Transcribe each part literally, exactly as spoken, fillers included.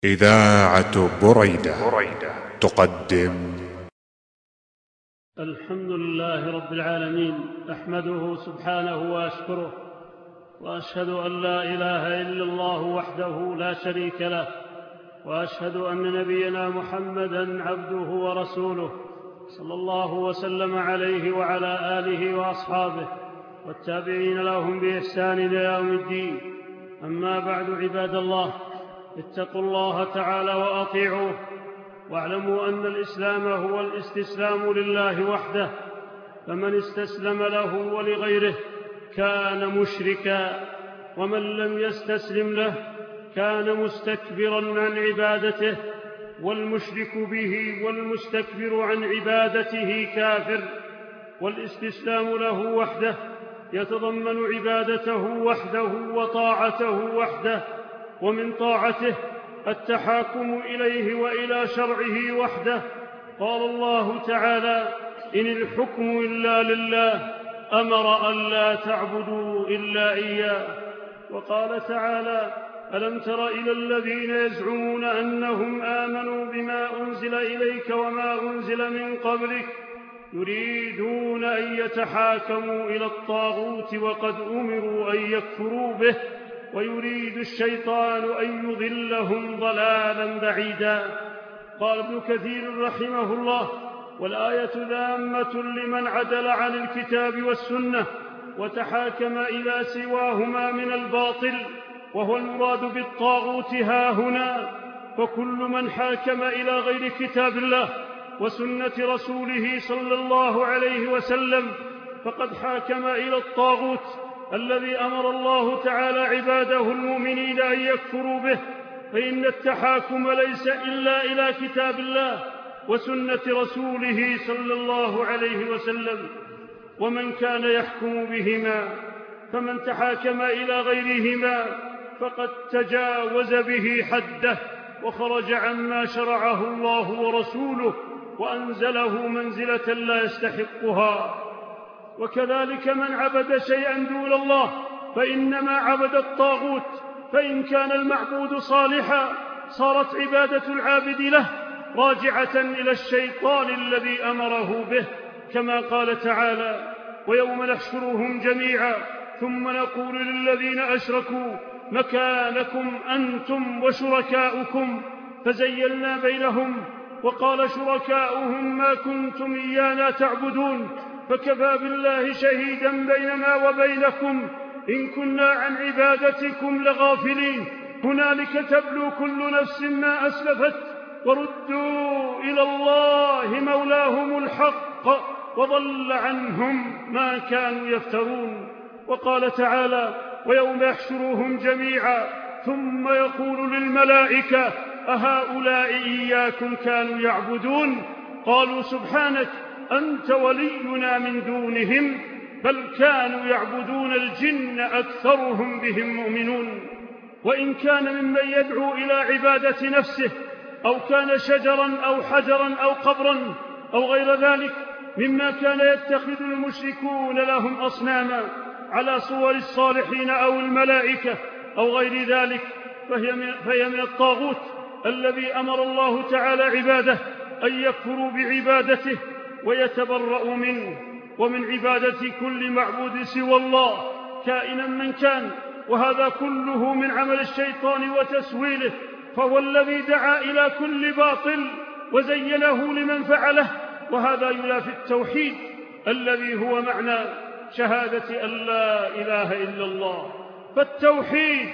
إذاعة بريدة تقدم. الحمد لله رب العالمين، أحمده سبحانه وأشكره، وأشهد أن لا إله إلا الله وحده لا شريك له، وأشهد أن نبينا محمدًا عبده ورسوله، صلى الله وسلم عليه وعلى آله وأصحابه والتابعين لهم بإحسان إلى يوم الدين. أما بعد، عباد الله، اتقوا الله تعالى وأطيعوه، واعلموا أن الإسلام هو الاستسلام لله وحده، فمن استسلم له ولغيره كان مشركا، ومن لم يستسلم له كان مستكبرا عن عبادته، والمشرك به والمستكبر عن عبادته كافر. والاستسلام له وحده يتضمن عبادته وحده وطاعته وحده، ومن طاعته التحاكم إليه وإلى شرعه وحده. قال الله تعالى: إن الحكم إلا لله، أمر أن لا تعبدوا إلا إياه. وقال تعالى: ألم تر إلى الذين يزعمون أنهم آمنوا بما أنزل إليك وما أنزل من قبلك يريدون أن يتحاكموا إلى الطاغوت وقد أمروا أن يكفروا به ويريد الشيطان أن يضلهم ضلالا بعيدا. قال ابن كثير رحمه الله: والآية ذامة لمن عدل عن الكتاب والسنة وتحاكم إلى سواهما من الباطل، وهو المراد بالطاغوت هاهنا. فكل من حاكم إلى غير كتاب الله وسنة رسوله صلى الله عليه وسلم فقد حاكم إلى الطاغوت الذي أمر الله تعالى عباده المؤمنين أن يكفروا به. فإن التحاكم ليس إلا إلى كتاب الله وسنة رسوله صلى الله عليه وسلم، ومن كان يحكم بهما، فمن تحاكم إلى غيرهما فقد تجاوز به حده وخرج عما شرعه الله ورسوله وأنزله منزلة لا يستحقها. وكذلك من عبد شيئا دون الله فإنما عبد الطاغوت، فإن كان المعبود صالحا صارت عبادة العابد له راجعة إلى الشيطان الذي أمره به، كما قال تعالى: ويوم نحشرهم جميعا ثم نقول للذين أشركوا مكانكم أنتم وشركاؤكم فزيلنا بينهم وقال شركاؤهم ما كنتم إيانا تعبدون فكفى بالله شهيدا بيننا وبينكم إن كنا عن عبادتكم لغافلين هنالك تبلو كل نفس ما أسلفت وردوا إلى الله مولاهم الحق وضل عنهم ما كانوا يفترون. وقال تعالى: ويوم يحشرهم جميعا ثم يقول للملائكة أهؤلاء إياكم كانوا يعبدون قالوا سبحانك أنت ولينا من دونهم بل كانوا يعبدون الجن أكثرهم بهم مؤمنون. وإن كان ممن يدعو إلى عبادة نفسه أو كان شجرا أو حجرا أو قبرا أو غير ذلك مما كان يتخذ المشركون لهم أصناما على صور الصالحين أو الملائكة أو غير ذلك، فهي من, فهي من الطاغوت الذي أمر الله تعالى عباده أن يكفروا بعبادته ويتبرؤوا منه ومن عبادة كل معبود سوى الله كائنا من كان. وهذا كله من عمل الشيطان وتسويله، فهو الذي دعا إلى كل باطل وزينه لمن فعله، وهذا ينافي التوحيد الذي هو معنى شهادة أن لا إله إلا الله. فالتوحيد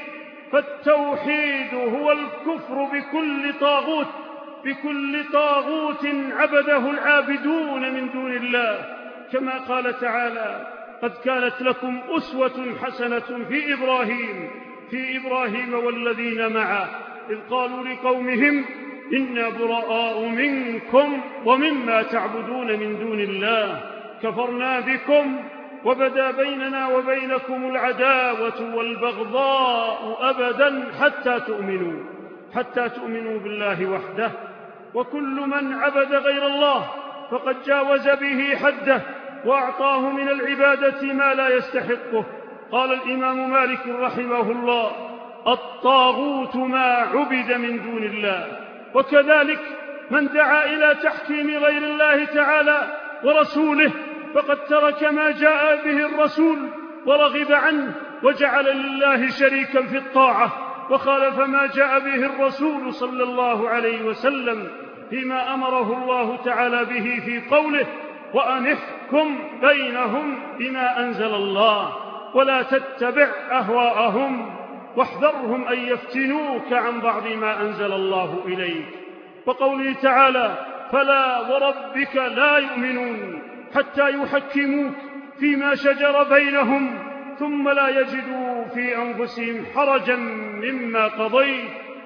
فالتوحيد هو الكفر بكل طاغوت بكل طاغوت عبده العابدون من دون الله، كما قال تعالى: قد كانت لكم أسوة حسنة في إبراهيم في إبراهيم والذين معه إذ قالوا لقومهم إنا براء منكم ومما تعبدون من دون الله كفرنا بكم وبدا بيننا وبينكم العداوة والبغضاء أبدا حتى تؤمنوا حتى تؤمنوا بالله وحده. وكل من عبد غير الله فقد جاوز به حده وأعطاه من العبادة ما لا يستحقه. قال الإمام مالك رحمه الله: الطاغوت ما عبد من دون الله. وكذلك من دعا إلى تحكيم غير الله تعالى ورسوله فقد ترك ما جاء به الرسول ورغب عنه وجعل لله شريكا في الطاعة، وخالف ما جاء به الرسول صلى الله عليه وسلم فيما أمره الله تعالى به في قوله: وأن احكم بينهم بما أنزل الله ولا تتبع أهواءهم واحذرهم أن يفتنوك عن بعض ما أنزل الله إليك. وقوله تعالى: فلا وربك لا يؤمنون حتى يحكموك فيما شجر بينهم ثم لا يجدوا في أنفسهم حرجا مما قضيت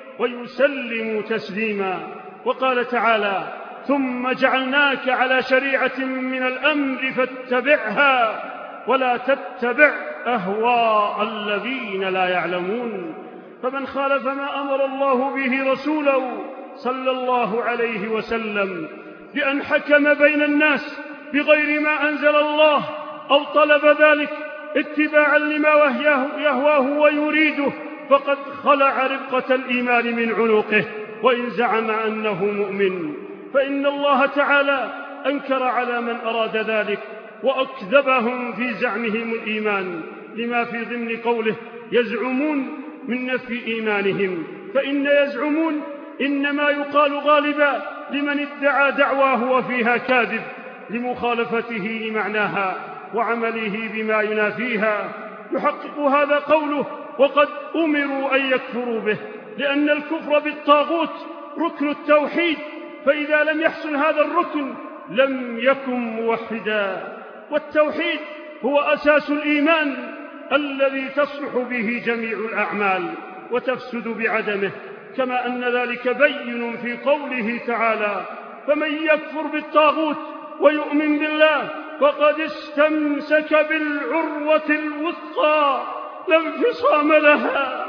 ويسلموا تسليما. وقال تعالى: ثم جعلناك على شريعة من الأمر فاتبعها ولا تتبع أهواء الذين لا يعلمون. فمن خالف ما أمر الله به رسوله صلى الله عليه وسلم بأن حكم بين الناس بغير ما أنزل الله أو طلب ذلك اتباعا لما يهواه ويريده فقد خلع ربقة الإيمان من عنقه وإن زعم أنه مؤمن، فإن الله تعالى أنكر على من أراد ذلك وأكذبهم في زعمهم الإيمان لما في ضمن قوله: يزعمون من نفي إيمانهم. فإن يزعمون إنما يقال غالبا لمن ادعى دعواه وفيها كاذب لمخالفته لمعناها وعمله بما ينافيها. يحقق هذا قوله: وقد أمروا أن يكفروا به، لأن الكفر بالطاغوت ركن التوحيد، فإذا لم يحصل هذا الركن لم يكن موحدا. والتوحيد هو أساس الإيمان الذي تصلح به جميع الأعمال وتفسد بعدمه، كما أن ذلك بين في قوله تعالى: فمن يكفر بالطاغوت ويؤمن بالله فقد استمسك بالعروة الوثقى لا انفصام لها.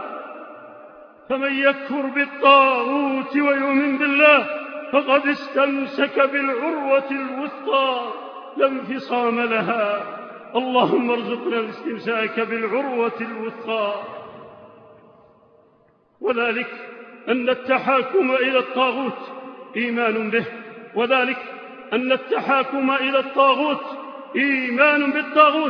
فمن يكفر بالطاغوت ويؤمن بالله فقد استمسك بالعروة الوثقى لا انفصام لها. اللهم ارزقنا الاستمساك بالعروة الوثقى. وذلك أن التحاكم إلى الطاغوت إيمان به، وذلك أن التحاكم إلى الطاغوت إيمان بالطاغوت.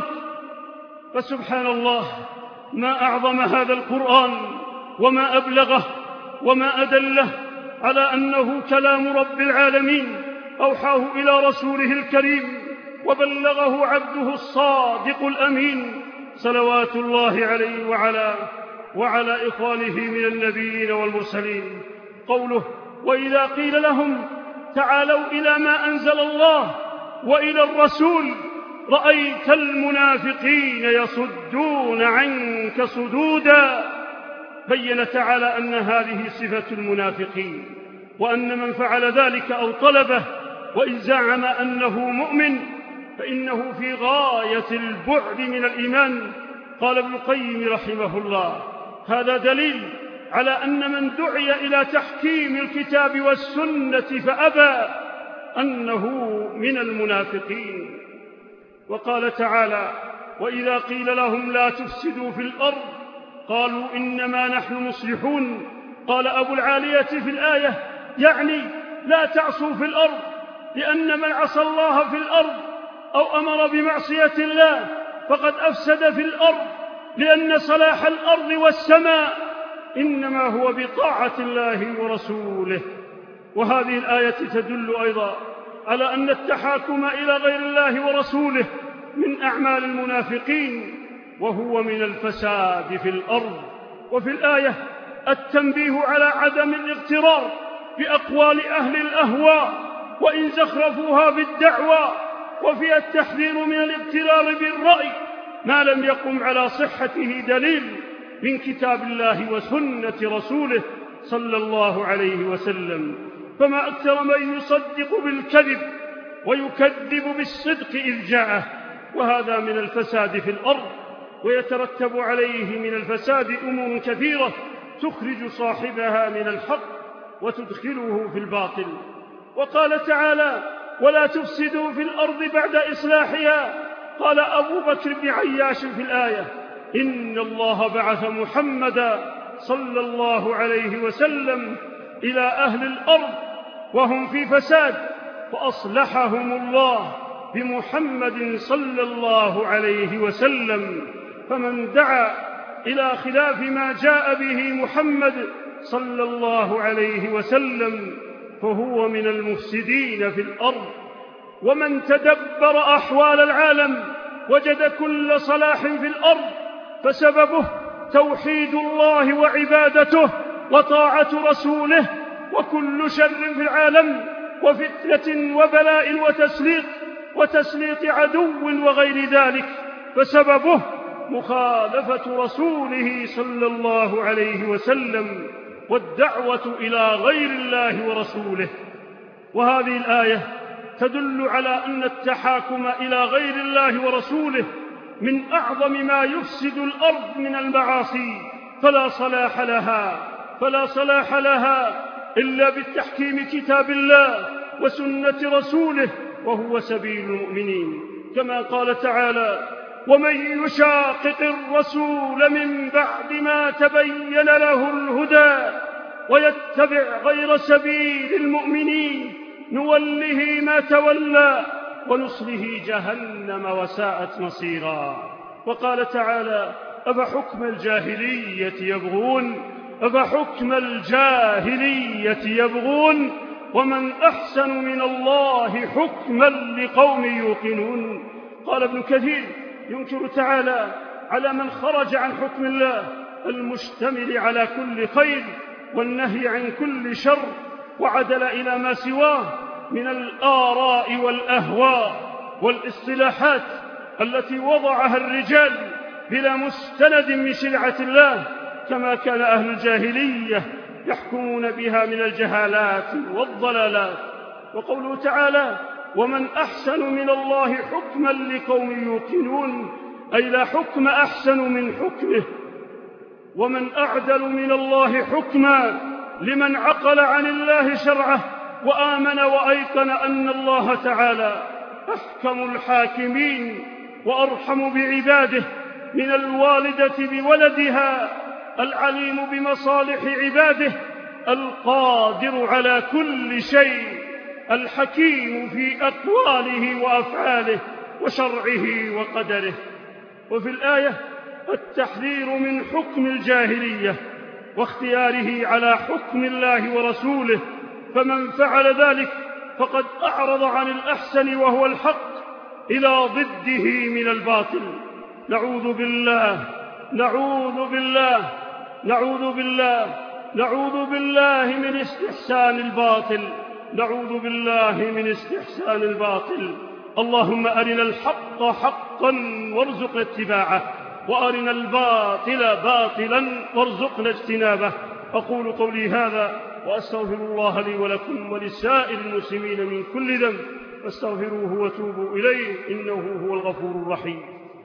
فسبحان الله، ما أعظم هذا القرآن وما أبلغه وما أدله على أنه كلام رب العالمين أوحاه إلى رسوله الكريم وبلغه عبده الصادق الأمين صلوات الله عليه وعلى وعلى إخوانه من النبيين والمرسلين. قوله: وإذا قيل لهم تعالوا إلى ما أنزل الله وإلى الرسول رأيت المنافقين يصدون عنك صدودا. بين تعالى أن هذه صفة المنافقين، وأن من فعل ذلك أو طلبه وإن زعم أنه مؤمن فإنه في غاية البعد من الإيمان. قال ابن القيم رحمه الله: هذا دليل على أن من دعي إلى تحكيم الكتاب والسنة فأبى أنه من المنافقين. وقال تعالى: وإذا قيل لهم لا تفسدوا في الأرض قالوا إنما نحن مصلحون. قال أبو العالية في الآية: يعني لا تعصوا في الأرض، لأن من عصى الله في الأرض أو أمر بمعصية الله فقد أفسد في الأرض، لأن صلاح الأرض والسماء إنما هو بطاعة الله ورسوله. وهذه الآية تدل أيضا على أن التحاكم إلى غير الله ورسوله من أعمال المنافقين، وهو من الفساد في الأرض. وفي الآية التنبيه على عدم الاغترار بأقوال أهل الأهواء وإن زخرفوها بالدعوى، وفيها التحذير من الاغترار بالرأي ما لم يقم على صحته دليل من كتاب الله وسنة رسوله صلى الله عليه وسلم. فما أكثر من يصدق بالكذب ويكذب بالصدق إذ جاءه، وهذا من الفساد في الأرض، ويترتب عليه من الفساد أمور كثيرة تخرج صاحبها من الحق وتدخله في الباطل. وقال تعالى: ولا تفسدوا في الأرض بعد إصلاحها. قال أبو بكر بن عياش في الآية: إن الله بعث محمدا صلى الله عليه وسلم إلى أهل الأرض وهم في فساد، فأصلحهم الله بمحمد صلى الله عليه وسلم. فمن دعا إلى خلاف ما جاء به محمد صلى الله عليه وسلم فهو من المفسدين في الأرض. ومن تدبر أحوال العالم وجد كل صلاح في الأرض فسببه توحيد الله وعبادته وطاعة رسوله، وكل شر في العالم وفتنة وبلاء وتسليط وتسليط عدو وغير ذلك فسببه مخالفة رسوله صلى الله عليه وسلم والدعوة إلى غير الله ورسوله. وهذه الآية تدل على أن التحاكم إلى غير الله ورسوله من أعظم ما يفسد الأرض من المعاصي، فلا صلاح لها فلا صلاح لها إلا بالتحكيم كتاب الله وسنة رسوله، وهو سبيل المؤمنين، كما قال تعالى: ومن يشاقق الرسول من بعد ما تبين له الهدى ويتبع غير سبيل المؤمنين نوله ما تولى ونصله جهنم وساءت مصيرا. وقال تعالى: أفحكم الجاهلية يبغون أفحكم الجاهلية يبغون ومن أحسن من الله حكما لقوم يوقنون. قال ابن كثير ينكر تعالى على من خرج عن حكم الله المشتمل على كل خير والنهي عن كل شر وعدل إلى ما سواه من الآراء والأهواء والاصطلاحات التي وضعها الرجال بلا مستند من شريعة الله، كما كان أهل الجاهلية يحكمون بها من الجهالات والضلالات. وقوله تعالى: ومن أحسن من الله حكما لقوم يوقنون، أي لا حكم أحسن من حكمه. ومن أعدل من الله حكما لمن عقل عن الله شرعه وآمن وأيقن أن الله تعالى أحكم الحاكمين وأرحم بعباده من الوالدة بولدها، العليم بمصالح عباده، القادر على كل شيء، الحكيم في أقواله وأفعاله وشرعه وقدره. وفي الآية التحذير من حكم الجاهلية واختياره على حكم الله ورسوله، فمن فعل ذلك فقد أعرض عن الأحسن وهو الحق إلى ضده من الباطل. نعوذ بالله نعوذ بالله نعوذ بالله نعوذ بالله من استحسان الباطل نعوذ بالله من استحسان الباطل. اللهم أرنا الحق حقا وارزقنا اتباعه، وأرنا الباطل باطلا وارزقنا اجتنابه. أقول قولي هذا وأستغفر الله لي ولكم ولسائر المسلمين من كل ذنب، فاستغفروه وتوبوا إليه إنه هو الغفور الرحيم.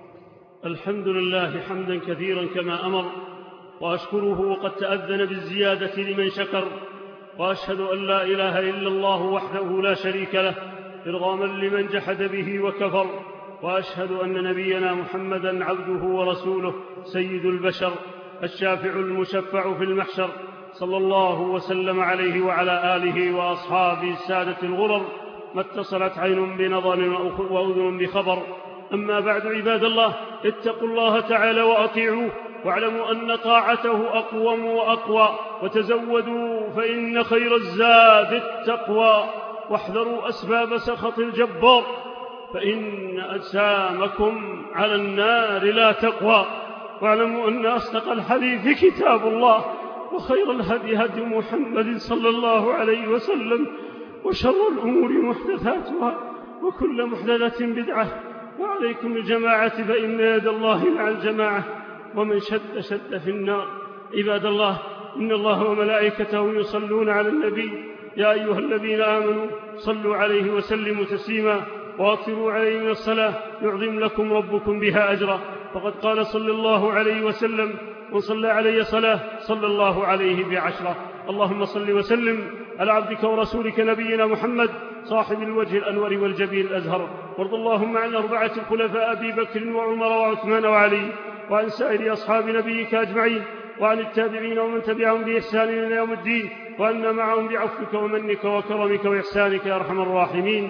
الحمد لله حمدا كثيرا كما أمر، وأشكره وقد تأذن بالزيادة لمن شكر، وأشهد أن لا إله إلا الله وحده لا شريك له إرغاما لمن جحد به وكفر، وأشهد أن نبينا محمدا عبده ورسوله سيد البشر الشافع المشفع في المحشر، صلى الله وسلم عليه وعلى آله وأصحابه السادة الغرر، ما اتصلت عين بنظر وأذن بخبر. أما بعد، عباد الله، اتقوا الله تعالى وأطيعوه، واعلموا أن طاعته أقوم وأقوى، وتزودوا فإن خير الزاد التقوى، واحذروا أسباب سخط الجبار فإن أجسامكم على النار لا تقوى. واعلموا أن أصدق الحديث كتاب الله، وخير الهدي هدي محمد صلى الله عليه وسلم، وشر الأمور محدثاتها، وكل محدثة بدعة، وعليكم الجماعة فإن يد الله مع الجماعة، ومن شد شد في النار. عباد الله، إن الله وملائكته يصلون على النبي، يا أيها الذين آمنوا صلوا عليه وسلموا تسليما، وأكثروا عليه من الصلاة يعظم لكم ربكم بها أجرا. فقد قال صلى الله عليه وسلم: من صلى علي صلاة صلى الله عليه بعشرة. اللهم صل وسلم على عبدك ورسولك نبينا محمد صاحب الوجه الأنور والجبين الأزهر، وارض اللهم عن أربعة الخلفاء أبي بكر وعمر وعثمان وعلي، وعن سائر أصحاب نبيك أجمعين، وعن التابعين ومن تبعهم بإحسان إلى يوم الدين، وأن معهم بعفوك ومنك وكرمك وإحسانك يا أرحم الراحمين.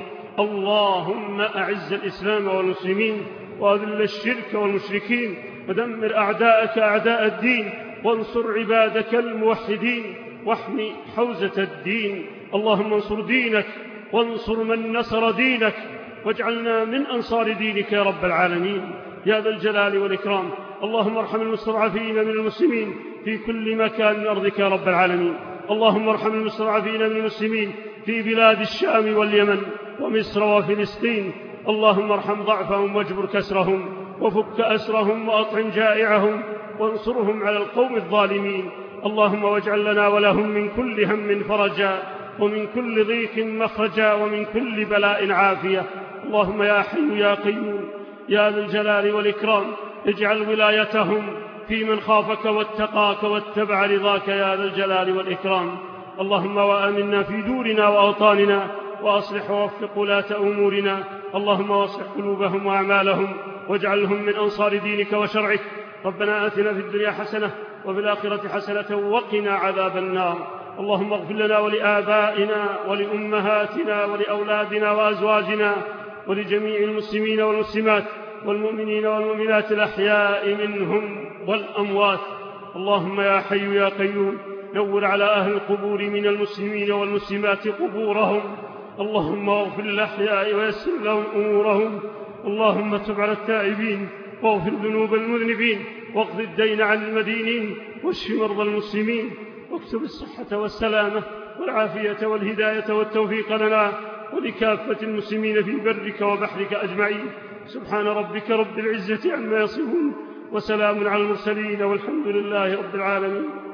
اللهم أعز الإسلام والمسلمين، وأذل الشرك والمشركين، ودمر أعداءك أعداء الدين، وانصر عبادك الموحدين، واحمي حوزة الدين. اللهم انصر دينك وانصر من نصر دينك، واجعلنا من أنصار دينك يا رب العالمين يا ذا الجلال والإكرام. اللهم ارحم المستضعفين من المسلمين في كل مكان من أرضك يا رب العالمين. اللهم ارحم المستضعفين من المسلمين في بلاد الشام واليمن ومصر وفلسطين. اللهم ارحم ضعفهم واجبر كسرهم، وفك أسرهم وأطعم جائعهم، وانصرهم على القوم الظالمين. اللهم واجعل لنا ولهم من كل هم فرجا، ومن كل ضيق مخرجا، ومن كل بلاء عافية. اللهم يا حي يا قيوم يا ذا الجلال والإكرام اجعل ولايتهم في من خافك واتقاك واتبع رضاك يا ذا الجلال والإكرام. اللهم وآمنا في دورنا وأوطاننا، وأصلح ووفق ولاة أمورنا. اللهم واصلح قلوبهم وأعمالهم، واجعلهم من أنصار دينك وشرعك. ربنا آتنا في الدنيا حسنة وفي الآخرة حسنة وقنا عذاب النار. اللهم اغفر لنا ولآبائنا ولأمهاتنا ولأولادنا وأزواجنا ولجميع المسلمين والمسلمات والمؤمنين والمؤمنات الأحياء منهم والأموات. اللهم يا حي يا قيوم نور على أهل القبور من المسلمين والمسلمات قبورهم. اللهم اغفر للأحياء ويسر لهم أمورهم. اللهم تب على التائبين واغفر ذنوب المذنبين، واقض الدين عن المدينين، واشف مرضى المسلمين، واكتب الصحة والسلامة والعافية والهداية والتوفيق لنا ولكافة المسلمين في برك وبحرك أجمعين. سبحان ربك رب العزة عما يصفون، وسلام على المرسلين، والحمد لله رب العالمين.